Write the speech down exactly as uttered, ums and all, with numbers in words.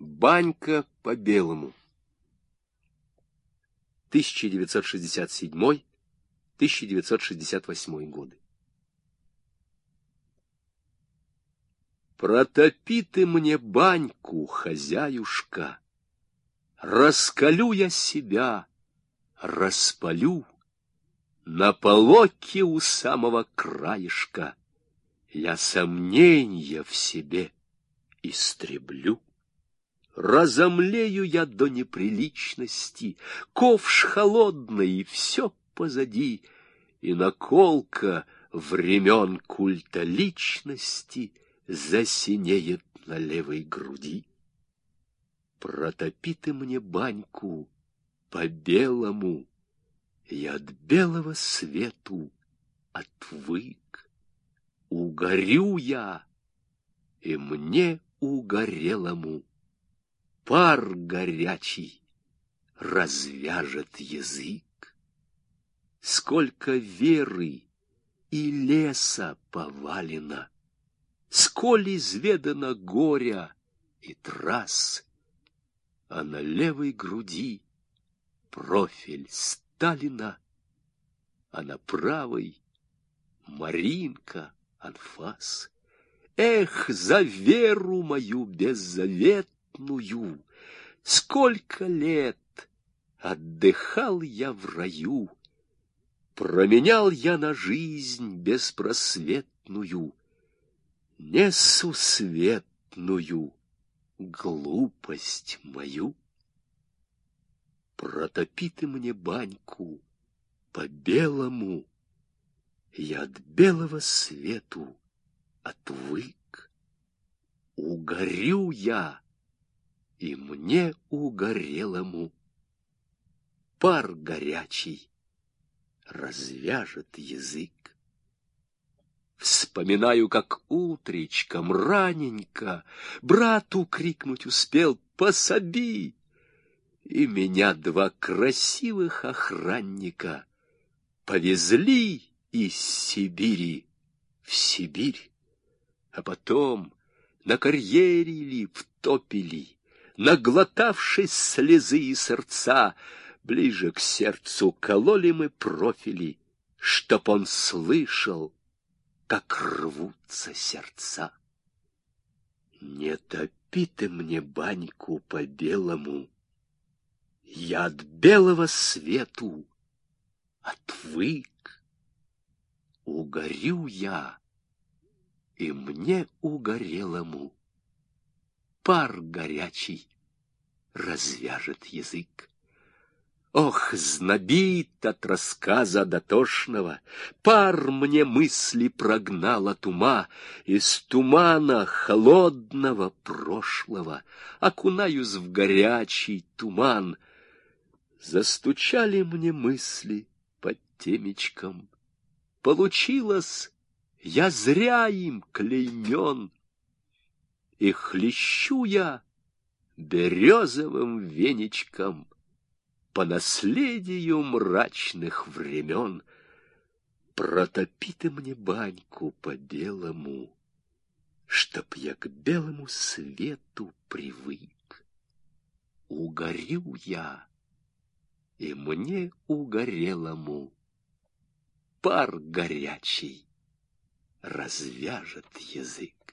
Банька по-белому. тысяча девятьсот шестьдесят седьмой — тысяча девятьсот шестьдесят восьмой годы. Протопи ты мне баньку, хозяюшка, раскалю я себя, распалю, на полоке у самого краешка я сомненья в себе истреблю. Разомлею я до неприличности, ковш холодный, и все позади, и наколка времен культа личности засинеет на левой груди. Протопи ты мне баньку по-белому, я от белого свету отвык. Угорю я, и мне угорелому пар горячий развяжет язык. Сколько веры и леса повалено, сколь изведано горя и трасс, а на левой груди профиль Сталина, а на правой Маринка анфас. Эх, за веру мою беззаветную! Сколько лет отдыхал я в раю, променял я на жизнь беспросветную, несусветную глупость мою. Протопи ты мне баньку по-белому, я от белого свету отвык. Угорю я, и мне угорелому пар горячий развяжет язык. Вспоминаю, как утречком раненько брату крикнуть успел: «Пособи!» И меня два красивых охранника повезли из Сибири в Сибирь, а потом на карьере ли втопили, наглотавшись слезы и сердца, ближе к сердцу кололи мы профили, чтоб он слышал, как рвутся сердца. Не топи ты мне баньку по-белому, я от белого свету отвык. Угорю я, и мне угорелому пар горячий развяжет язык. Ох, знобит от рассказа дотошного, пар мне мысли прогнал от ума, из тумана холодного прошлого окунаюсь в горячий туман. Застучали мне мысли под темечком, получилось, я зря им клеймен, и хлещу я березовым веничком по наследию мрачных времен. Протопи ты мне баньку по-белому, чтоб я к белому свету привык. Угорю я, и мне угорелому пар горячий развяжет язык.